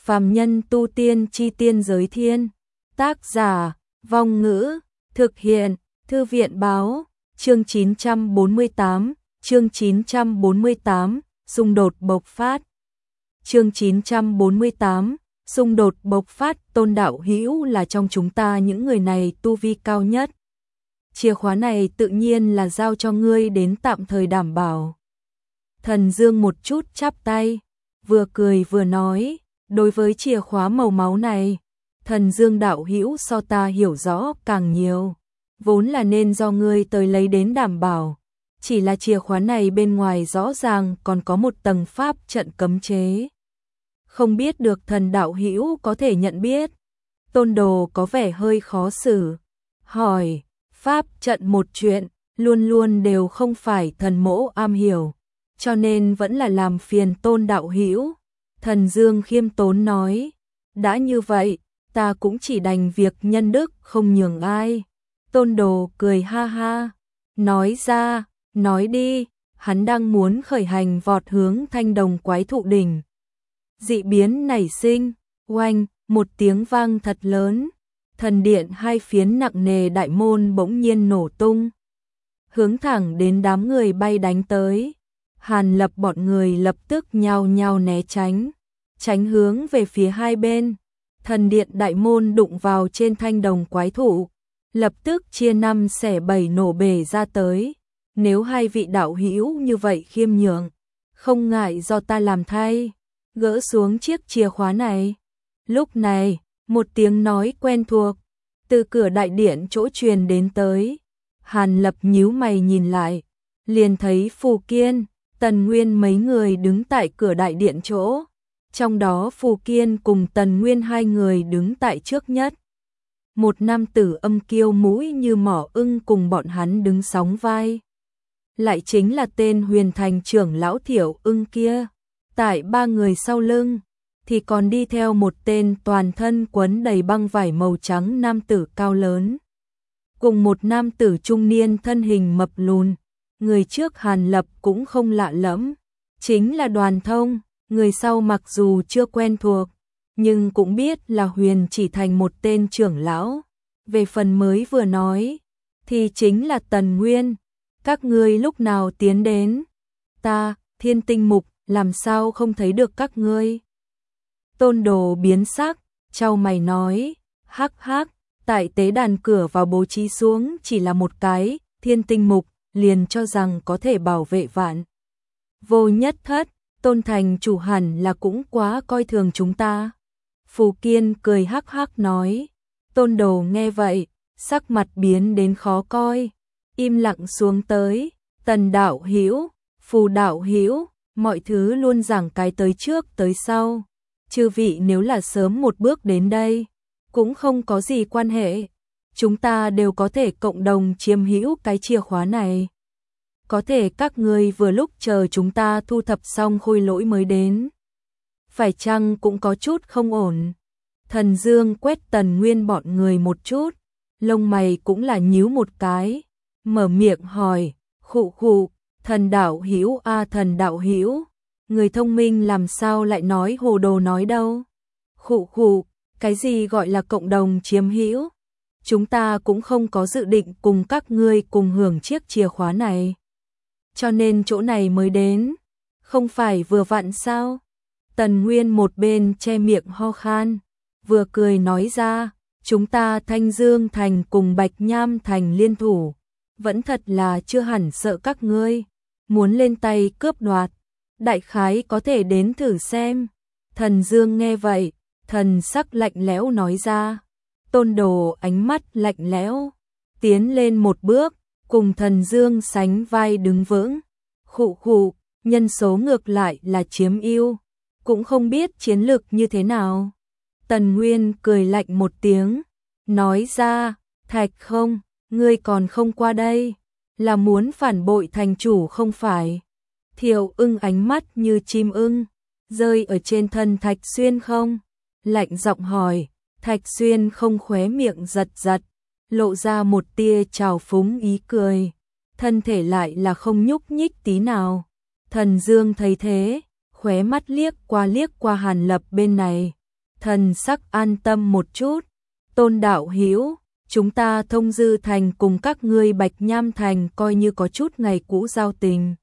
Phàm nhân tu tiên chi tiên giới thiên. Tác giả, Vong Ngữ, thực hiện, Thư viện báo, chương 948, chương 948, xung đột bộc phát. Chương 948, xung đột bộc phát. Tôn đạo hữu là trong chúng ta những người này tu vi cao nhất. Chìa khóa này tự nhiên là giao cho ngươi đến tạm thời đảm bảo. Thần Dương một chút chắp tay, vừa cười vừa nói, đối với chìa khóa màu máu này, Thần Dương đạo hữu so ta hiểu rõ càng nhiều, vốn là nên do ngươi tới lấy đến đảm bảo, chỉ là chìa khóa này bên ngoài rõ ràng còn có một tầng pháp trận cấm chế. Không biết được thần đạo hữu có thể nhận biết. Tôn Đồ có vẻ hơi khó xử, hỏi, pháp trận một chuyện, luôn luôn đều không phải thần mỗ am hiểu, cho nên vẫn là làm phiền Tôn đạo hữu. Thần Dương khiêm tốn nói, đã như vậy, ta cũng chỉ đành việc nhân đức không nhường ai. Tôn Đồ cười ha ha, nói ra, nói đi, hắn đang muốn khởi hành vọt hướng Thanh Đồng Quái Thụ đỉnh. Dị biến nảy sinh, oanh, một tiếng vang thật lớn, thần điện hai phiến nặng nề đại môn bỗng nhiên nổ tung, hướng thẳng đến đám người bay đánh tới. Hàn Lập bọn người lập tức nhao nhao né tránh, tránh hướng về phía hai bên. Thần điện đại môn đụng vào trên Thanh Đồng Quái Thụ, lập tức chia năm xẻ bảy nổ bể ra tới. Nếu hai vị đạo hữu như vậy khiêm nhường, không ngại do ta làm thay, gỡ xuống chiếc chìa khóa này. Lúc này, một tiếng nói quen thuộc từ cửa đại điện chỗ truyền đến tới. Hàn Lập nhíu mày nhìn lại, liền thấy Phù Kiên, Tần Nguyên mấy người đứng tại cửa đại điện chỗ. Trong đó Phù Kiên cùng Tần Nguyên hai người đứng tại trước nhất. Một nam tử âm kiêu mũi như mỏ ưng cùng bọn hắn đứng sóng vai. Lại chính là tên Huyền Thành trưởng lão Thiểu Ưng kia. Tại ba người sau lưng thì còn đi theo một tên toàn thân quấn đầy băng vải màu trắng nam tử cao lớn, cùng một nam tử trung niên thân hình mập lùn. Người trước Hàn Lập cũng không lạ lẫm, chính là Đoàn Thông. Người sau mặc dù chưa quen thuộc, nhưng cũng biết là Huyền Chỉ Thành một tên trưởng lão. Về phần mới vừa nói, thì chính là Tần Nguyên. Các ngươi lúc nào tiến đến? Ta, Thiên Tinh Mục, làm sao không thấy được các ngươi? Tôn Đồ biến sắc, chau mày nói, hắc hắc, tại tế đàn cửa vào bố trí xuống chỉ là một cái Thiên Tinh Mục, liền cho rằng có thể bảo vệ vạn vô nhất thất. Tôn thành chủ hẳn là cũng quá coi thường chúng ta. Phù Kiên cười hắc hắc nói. Tôn Đồ nghe vậy, sắc mặt biến đến khó coi, im lặng xuống tới. Tần đạo hữu, Phù đạo hữu, mọi thứ luôn giảng cái tới trước tới sau. Chư vị nếu là sớm một bước đến đây, cũng không có gì quan hệ. Chúng ta đều có thể cộng đồng chiếm hữu cái chìa khóa này. Có thể các ngươi vừa lúc chờ chúng ta thu thập xong khôi lỗi mới đến, phải chăng cũng có chút không ổn? Thần Dương quét Tần Nguyên bọn người một chút, lông mày cũng là nhíu một cái, mở miệng hỏi, khụ khụ, thần đạo hữu a thần đạo hữu, người thông minh làm sao lại nói hồ đồ nói đâu? Khụ khụ, cái gì gọi là cộng đồng chiếm hữu? Chúng ta cũng không có dự định cùng các ngươi cùng hưởng chiếc chìa khóa này, cho nên chỗ này mới đến, không phải vừa vặn sao? Tần Nguyên một bên che miệng ho khan, vừa cười nói ra, chúng ta Thanh Dương Thành cùng Bạch Nham Thành liên thủ, vẫn thật là chưa hẳn sợ các ngươi muốn lên tay cướp đoạt, đại khái có thể đến thử xem. Thần Dương nghe vậy, thần sắc lạnh lẽo nói ra. Tôn Đồ ánh mắt lạnh lẽo, tiến lên một bước, cùng Thần Dương sánh vai đứng vững. Khụ khụ, nhân số ngược lại là chiếm ưu, cũng không biết chiến lược như thế nào. Tần Nguyên cười lạnh một tiếng, nói ra, Thạch Không, ngươi còn không qua đây, là muốn phản bội thành chủ không phải? Thiệu Ưng ánh mắt như chim ưng, rơi ở trên thân Thạch Xuyên không? Lạnh giọng hỏi. Thạch Xuyên không khóe miệng giật giật, lộ ra một tia trào phúng ý cười, thân thể lại là không nhúc nhích tí nào. Thần Dương thấy thế, khóe mắt liếc qua Hàn Lập bên này, thần sắc an tâm một chút. Tôn đạo hữu, chúng ta Thông Dư Thành cùng các ngươi Bạch Nham Thành coi như có chút ngày cũ giao tình.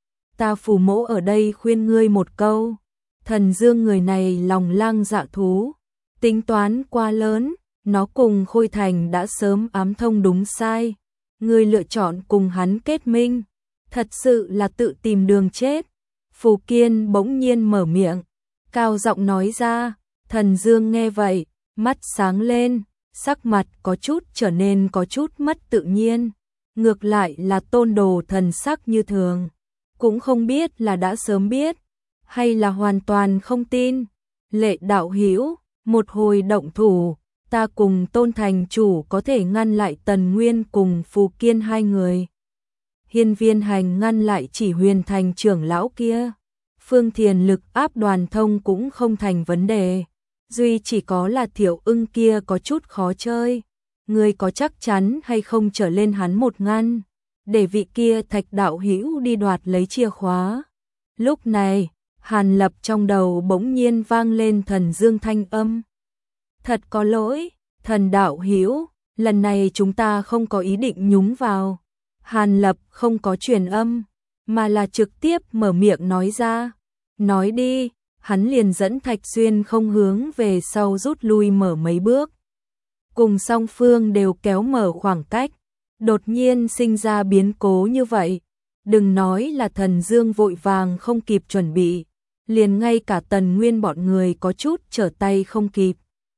Ta phù mỗ ở đây khuyên ngươi một câu, Thần Dương người này lòng lang dạ thú, tính toán quá lớn, nó cùng Khôi Thành đã sớm ám thông đúng sai. Ngươi lựa chọn cùng hắn kết minh, thật sự là tự tìm đường chết. Phù Kiên bỗng nhiên mở miệng, cao giọng nói ra. Thần Dương nghe vậy, mắt sáng lên, sắc mặt có chút trở nên có chút mất tự nhiên. Ngược lại là Tôn Đồ thần sắc như thường, cũng không biết là đã sớm biết, hay là hoàn toàn không tin. Lệ đạo hữu, một hồi động thủ, ta cùng Tôn thành chủ có thể ngăn lại Tần Nguyên cùng Phù Kiên hai người. Hiên Viên Hành ngăn lại chỉ Huyền Thành trưởng lão kia. Phương Thiền lực áp Đoàn Thông cũng không thành vấn đề. Duy chỉ có là Thiệu Ưng kia có chút khó chơi. Người có chắc chắn hay không trở lên hắn một ngăn, để vị kia Thạch đạo hữu đi đoạt lấy chìa khóa. Lúc này, Hàn Lập trong đầu bỗng nhiên vang lên Thần Dương thanh âm. Thật có lỗi, Thần đạo hữu, lần này chúng ta không có ý định nhúng vào. Hàn Lập không có truyền âm, mà là trực tiếp mở miệng nói ra. Nói đi, hắn liền dẫn Thạch Xuyên không hướng về sau rút lui mở mấy bước. Cùng song phương đều kéo mở khoảng cách, đột nhiên sinh ra biến cố như vậy. Đừng nói là Thần Dương vội vàng không kịp chuẩn bị, liền ngay cả Tần Nguyên bọn người có chút trở tay không kịp.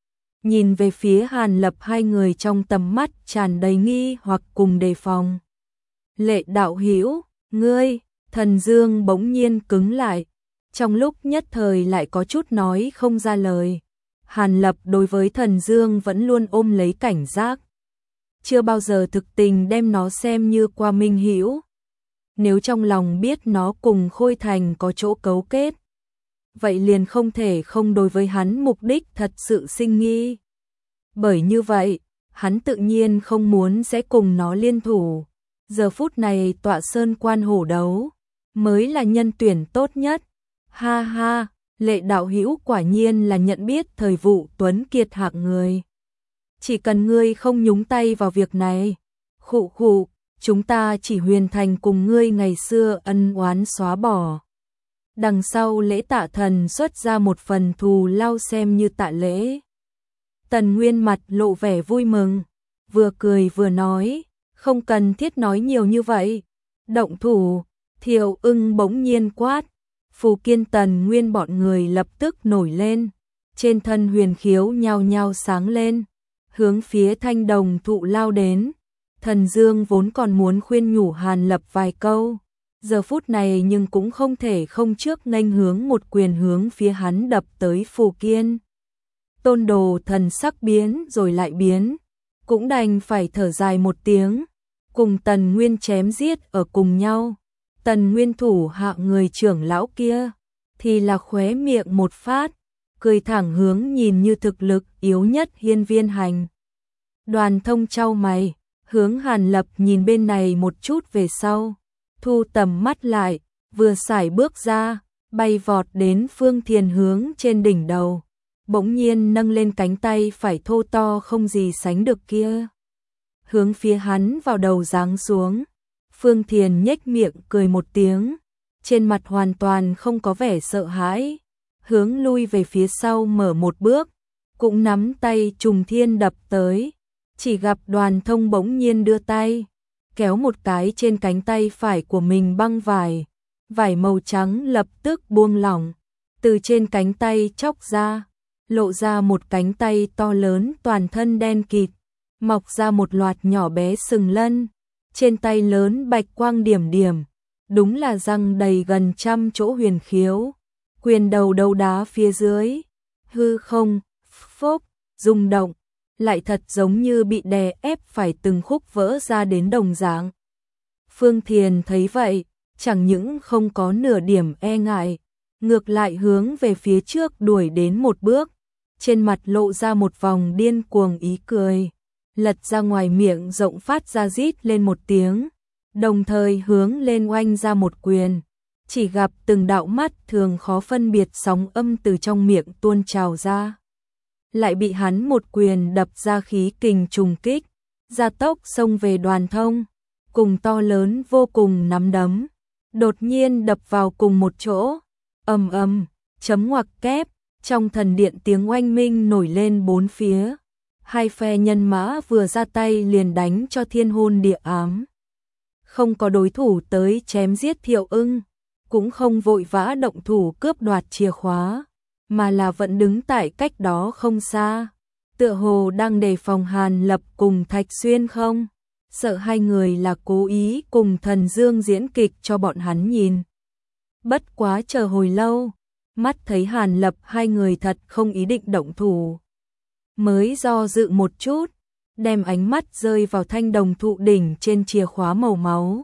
Nhìn về phía Hàn Lập, hai người trong tầm mắt tràn đầy nghi hoặc cùng đề phòng. Lệ đạo hữu, ngươi, Thần Dương bỗng nhiên cứng lại, trong lúc nhất thời lại có chút nói không ra lời. Hàn Lập đối với Thần Dương vẫn luôn ôm lấy cảnh giác, chưa bao giờ thực tình đem nó xem như qua minh hữu. Nếu trong lòng biết nó cùng Khôi Thành có chỗ cấu kết, vậy liền không thể không đối với hắn mục đích thật sự sinh nghi. Bởi như vậy, hắn tự nhiên không muốn sẽ cùng nó liên thủ. Giờ phút này tọa sơn quan hổ đấu mới là nhân tuyển tốt nhất. Ha ha, Lệ đạo hữu quả nhiên là nhận biết thời vụ tuấn kiệt hạng người. Chỉ cần ngươi không nhúng tay vào việc này. Khụ khụ, chúng ta chỉ Huyền Thành cùng ngươi ngày xưa ân oán xóa bỏ. Đằng sau lễ tạ thần xuất ra một phần thù lao xem như tạ lễ. Tần Nguyên mặt lộ vẻ vui mừng, vừa cười vừa nói, không cần thiết nói nhiều như vậy. Động thủ, Thiệu Ưng bỗng nhiên quát. Phù Kiên Tần Nguyên bọn người lập tức nổi lên, trên thân huyền khiếu nhao nhao sáng lên, hướng phía Thanh Đồng thụ lao đến. Thần Dương vốn còn muốn khuyên nhủ Hàn Lập vài câu, giờ phút này nhưng cũng không thể không trước nghênh hướng một quyền hướng phía hắn đập tới. Phù Kiên Tôn Đồ thần sắc biến rồi lại biến, cũng đành phải thở dài một tiếng, cùng Tần Nguyên chém giết ở cùng nhau. Tần Nguyên thủ hạ người trưởng lão kia thì là khóe miệng một phát, cười thẳng hướng nhìn như thực lực yếu nhất Hiên Viên Hành. Đoàn Thông chau mày, hướng Hàn Lập nhìn bên này một chút về sau, thu tầm mắt lại, vừa sải bước ra, bay vọt đến Phương Thiền hướng trên đỉnh đầu, bỗng nhiên nâng lên cánh tay phải thô to không gì sánh được kia, hướng phía hắn vào đầu giáng xuống. Phương Thiền nhếch miệng cười một tiếng, trên mặt hoàn toàn không có vẻ sợ hãi, hướng lui về phía sau mở một bước, cũng nắm tay trùng thiên đập tới. Chỉ gặp Đoàn Thông bỗng nhiên đưa tay, kéo một cái trên cánh tay phải của mình băng vải, vải màu trắng lập tức buông lỏng, từ trên cánh tay chóc ra, lộ ra một cánh tay to lớn toàn thân đen kịt, mọc ra một loạt nhỏ bé sừng lân. Trên tay lớn bạch quang điểm điểm, đúng là răng đầy gần 100 chỗ huyền khiếu. Quyền đầu đấu đá phía dưới, hư không, phốc, rung động, lại thật giống như bị đè ép phải từng khúc vỡ ra đến đồng dạng. Phương Thiền thấy vậy, chẳng những không có nửa điểm e ngại, ngược lại hướng về phía trước đuổi đến một bước, trên mặt lộ ra một vòng điên cuồng ý cười. Lật ra ngoài miệng rộng phát ra rít lên một tiếng, đồng thời hướng lên oanh ra một quyền, chỉ gặp từng đạo mắt thường khó phân biệt sóng âm từ trong miệng tuôn trào ra. lại bị hắn một quyền đập ra khí kình trùng kích, gia tốc xông về Đoàn Thông, cùng to lớn vô cùng nắm đấm, đột nhiên đập vào cùng một chỗ, ầm ầm, chấm ngoặc kép, trong thần điện tiếng oanh minh nổi lên bốn phía. Hai phe nhân mã vừa ra tay liền đánh cho thiên hôn địa ám. Không có đối thủ tới chém giết Thiệu Ưng, cũng không vội vã động thủ cướp đoạt chìa khóa, mà là vẫn đứng tại cách đó không xa, tựa hồ đang đề phòng Hàn Lập cùng Thạch Xuyên không, sợ hai người là cố ý cùng Thần Dương diễn kịch cho bọn hắn nhìn. Bất quá chờ hồi lâu, mắt thấy Hàn Lập hai người thật không ý định động thủ, mới do dự một chút, đem ánh mắt rơi vào thanh đồng thụ đỉnh trên chìa khóa màu máu.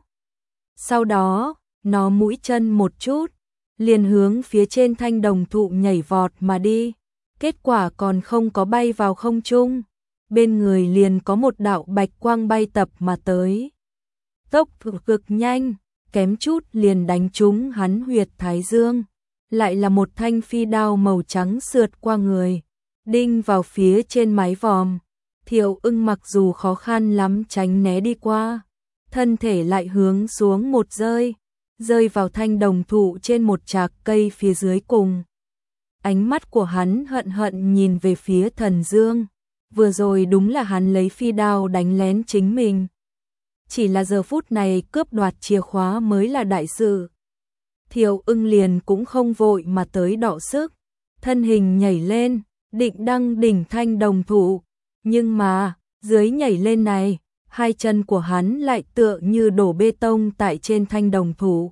Sau đó, nó mũi chân một chút, liền hướng phía trên thanh đồng thụ nhảy vọt mà đi. Kết quả còn không có bay vào không trung, bên người liền có một đạo bạch quang bay tập mà tới. Tốc độ cực nhanh, kém chút liền đánh trúng hắn huyệt thái dương. Lại là một thanh phi đao màu trắng sượt qua người, đinh vào phía trên mái vòm. Thiệu Ưng mặc dù khó khăn lắm tránh né đi qua, thân thể lại hướng xuống một rơi vào thanh đồng thụ trên một trạc cây phía dưới cùng. Ánh mắt của hắn hận hận nhìn về phía Thần Dương, vừa rồi đúng là hắn lấy phi đao đánh lén chính mình. Chỉ là giờ phút này cướp đoạt chìa khóa mới là đại sự. Thiệu Ưng liền cũng không vội mà tới đọ sức, thân hình nhảy lên, định đăng đỉnh thanh đồng thụ, nhưng mà, dưới nhảy lên này, hai chân của hắn lại tựa như đổ bê tông tại trên thanh đồng thụ.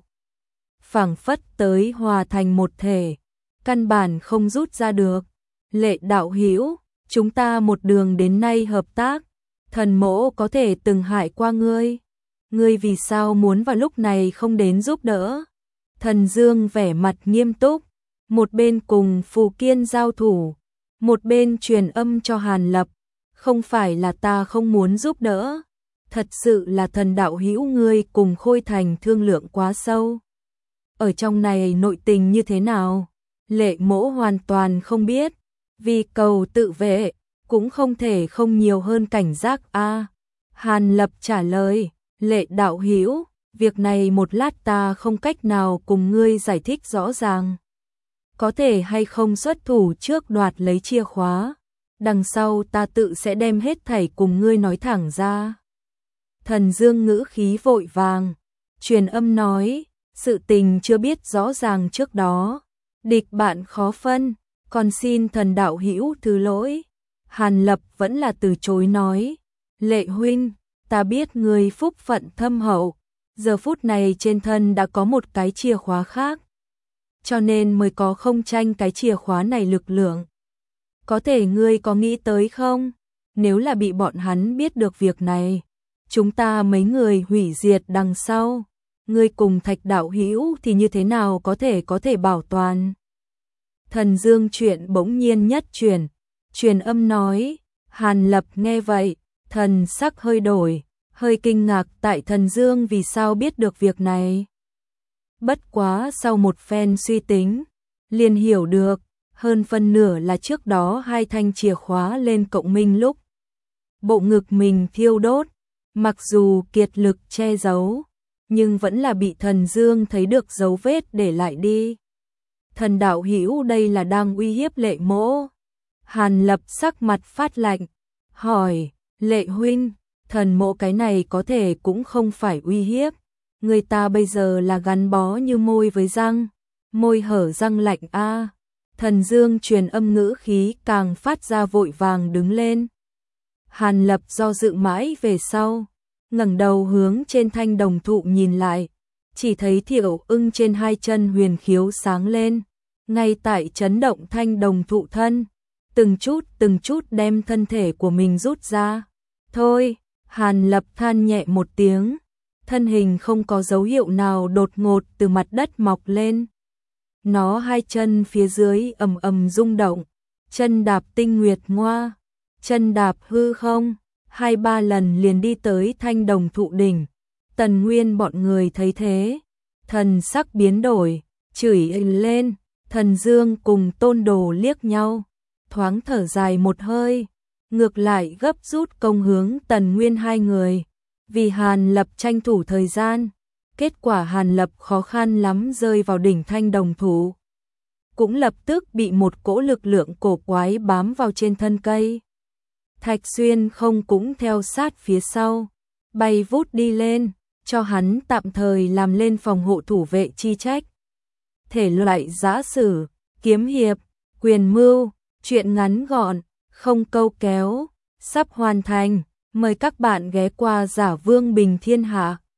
Phảng phất tới hòa thành một thể, căn bản không rút ra được. Lệ đạo hữu, chúng ta một đường đến nay hợp tác, thần mỗ có thể từng hại qua ngươi. Ngươi vì sao muốn vào lúc này không đến giúp đỡ? Thần Dương vẻ mặt nghiêm túc, một bên cùng Phù Kiên giao thủ, một bên truyền âm cho Hàn Lập, không phải là ta không muốn giúp đỡ, thật sự là thần đạo hữu ngươi cùng Khôi Thành thương lượng quá sâu. Ở trong này nội tình như thế nào? Lệ mỗ hoàn toàn không biết, vì cầu tự vệ, cũng không thể không nhiều hơn cảnh giác a. Hàn Lập trả lời, Lệ đạo hữu, việc này một lát ta không cách nào cùng ngươi giải thích rõ ràng. Có thể hay không xuất thủ trước đoạt lấy chìa khóa, đằng sau ta tự sẽ đem hết thảy cùng ngươi nói thẳng ra. Thần Dương ngữ khí vội vàng, truyền âm nói, sự tình chưa biết rõ ràng trước đó, địch bạn khó phân, còn xin thần đạo hữu thứ lỗi. Hàn Lập vẫn là từ chối nói, Lệ huynh, ta biết ngươi phúc phận thâm hậu, giờ phút này trên thân đã có một cái chìa khóa khác, cho nên mới có không tranh cái chìa khóa này lực lượng. Có thể ngươi có nghĩ tới không? Nếu là bị bọn hắn biết được việc này, chúng ta mấy người hủy diệt đằng sau, ngươi cùng Thạch đạo hữu thì như thế nào có thể bảo toàn? Thần Dương chuyện bỗng nhiên nhất truyền âm nói, Hàn Lập nghe vậy, thần sắc hơi đổi, hơi kinh ngạc tại Thần Dương vì sao biết được việc này. Bất quá sau một phen suy tính, liền hiểu được, hơn phân nửa là trước đó hai thanh chìa khóa lên cộng minh lúc. Bộ ngực mình thiêu đốt, mặc dù kiệt lực che giấu, nhưng vẫn là bị Thần Dương thấy được dấu vết để lại đi. Thần đạo hữu đây là đang uy hiếp Lệ mỗ. Hàn Lập sắc mặt phát lạnh, hỏi, Lệ huynh, thần mỗ cái này có thể cũng không phải uy hiếp. Người ta bây giờ là gắn bó như môi với răng, môi hở răng lạnh a. Thần Dương truyền âm ngữ khí càng phát ra vội vàng đứng lên. Hàn Lập do dự mãi về sau, ngẩng đầu hướng trên thanh đồng thụ nhìn lại, chỉ thấy Thiệu Ưng trên hai chân huyền khiếu sáng lên, ngay tại chấn động thanh đồng thụ thân, từng chút đem thân thể của mình rút ra. Thôi, Hàn Lập than nhẹ một tiếng, thân hình không có dấu hiệu nào đột ngột từ mặt đất mọc lên. Nó hai chân phía dưới ầm ầm rung động, chân đạp tinh nguyệt ngoa, chân đạp hư không, 2-3 lần liền đi tới thanh đồng thụ đỉnh. Tần Nguyên bọn người thấy thế, thần sắc biến đổi, chửi lên. Thần Dương cùng Tôn Đồ liếc nhau, thoáng thở dài một hơi, ngược lại gấp rút công hướng Tần Nguyên hai người, vì Hàn Lập tranh thủ thời gian, kết quả Hàn Lập khó khăn lắm rơi vào đỉnh thanh đồng thủ, cũng lập tức bị một cỗ lực lượng cổ quái bám vào trên thân cây. Thạch Xuyên không cũng theo sát phía sau, bay vút đi lên, cho hắn tạm thời làm lên phòng hộ thủ vệ chi trách. Thể loại giã sử, kiếm hiệp, quyền mưu, truyện ngắn gọn, không câu kéo, sắp hoàn thành, mời các bạn ghé qua Giả Vương Bình Thiên Hạ.